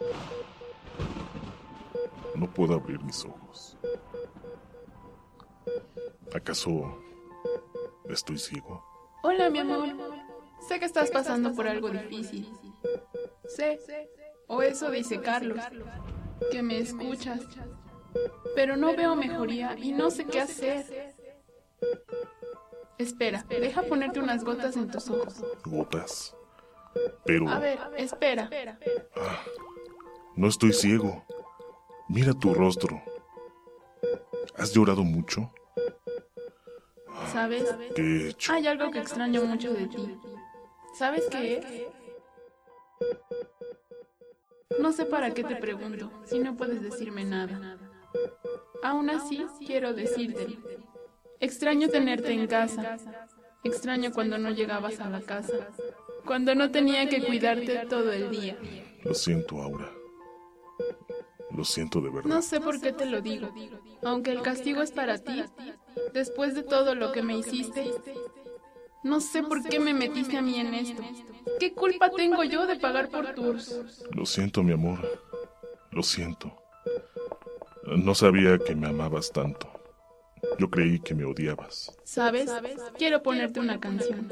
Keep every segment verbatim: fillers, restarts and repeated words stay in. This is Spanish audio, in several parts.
No puedo abrir mis ojos. ¿Acaso estoy ciego? Hola, mi amor. Sé que estás pasando por algo difícil. Sé, o eso dice Carlos, que me escuchas. Pero no veo mejoría y no sé qué hacer. Espera, deja ponerte unas gotas en tus ojos. ¿Gotas? Pero... A ver, espera. Ah, no estoy ciego. Mira tu rostro. ¿Has llorado mucho? ¿Sabes? ¿Qué he hecho? Hay algo que extraño mucho de ti. ¿Sabes qué es? No sé para qué te pregunto, si no puedes decirme nada. Aún así, quiero decírtelo. Extraño tenerte en casa. Extraño cuando no llegabas a la casa. Cuando no tenía que cuidarte todo el día. Lo siento, Aura. Lo siento de verdad. No sé por qué te lo digo. Aunque el castigo es para ti, después de todo lo que me hiciste, no sé por qué me metiste a mí en esto. ¿Qué culpa tengo yo de pagar por tours? Lo siento, mi amor. Lo siento. No sabía que me amabas tanto. Yo creí que me odiabas. ¿Sabes? Quiero ponerte una canción.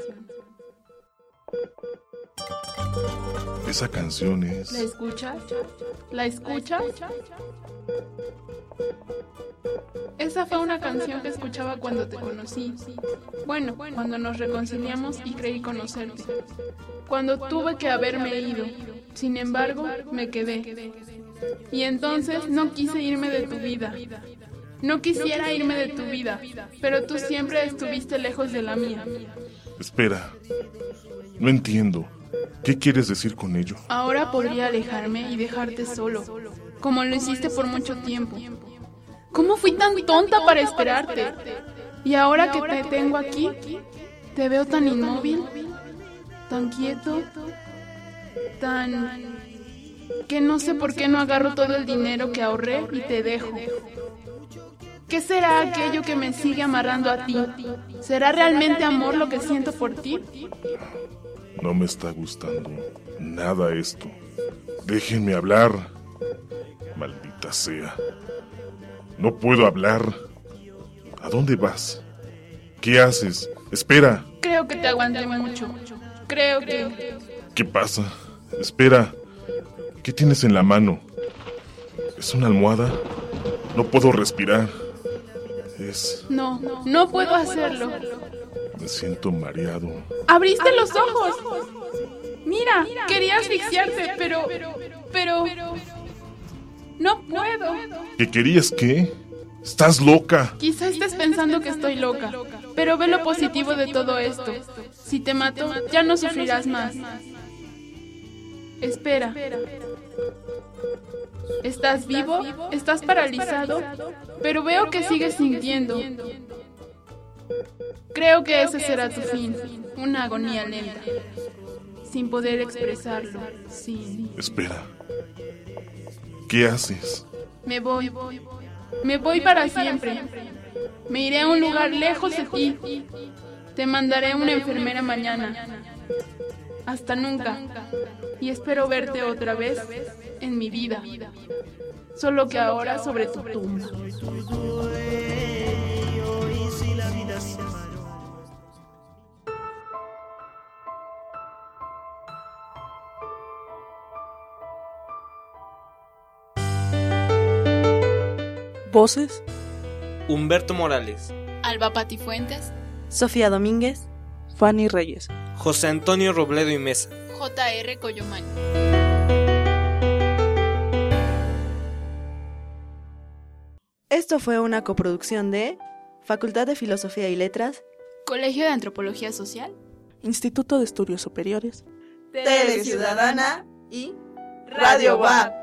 Esa canción es... ¿La escuchas? ¿La escuchas? Esa fue una canción que escuchaba cuando te conocí. Bueno, cuando nos reconciliamos y creí conocerte. Cuando tuve que haberme ido. Sin embargo, me quedé. Y entonces no quise irme de tu vida. No quisiera irme de tu vida, pero tú siempre estuviste lejos de la mía. Espera. No entiendo. ¿Qué quieres decir con ello? Ahora podría alejarme y dejarte solo, como lo hiciste por mucho tiempo. ¿Cómo fui tan tonta para esperarte? Y ahora que te tengo aquí, te veo tan inmóvil, tan quieto, tan... que no sé por qué no agarro todo el dinero que ahorré y te dejo. ¿Qué será aquello que me sigue amarrando a ti? ¿Será realmente amor lo que siento por ti? No me está gustando nada esto. Déjenme hablar. Maldita sea. No puedo hablar. ¿A dónde vas? ¿Qué haces? Espera. Creo que te aguanté mucho. Creo que... ¿Qué pasa? Espera. ¿Qué tienes en la mano? ¿Es una almohada? No puedo respirar. Es... No, no puedo hacerlo. Me siento mareado. ¡Abriste los ojos! Mira, quería asfixiarte, pero... Pero... No puedo. ¿Qué querías qué? ¡Estás loca! Quizá estés pensando que estoy loca, pero ve lo positivo de todo esto. Si te mato, ya no sufrirás más. Espera. ¿Estás vivo? ¿Estás paralizado? Pero veo que sigues sintiendo. Creo que ese será tu fin. Una agonía lenta. Sin poder expresarlo. Sin... Espera. ¿Qué haces? Me voy. Me voy para siempre. Me iré a un lugar lejos de ti. Te mandaré una enfermera mañana. Hasta nunca. Y espero verte otra vez en mi vida. Solo que ahora sobre tu tumba. Voces: Humberto Morales, Alba Patifuentes, Sofía Domínguez, Fanny Reyes, José Antonio Robledo y Mesa, J R Coyomán. Esto fue una coproducción de Facultad de Filosofía y Letras, Colegio de Antropología Social, Instituto de Estudios Superiores, Tele Ciudadana y Radio W A P.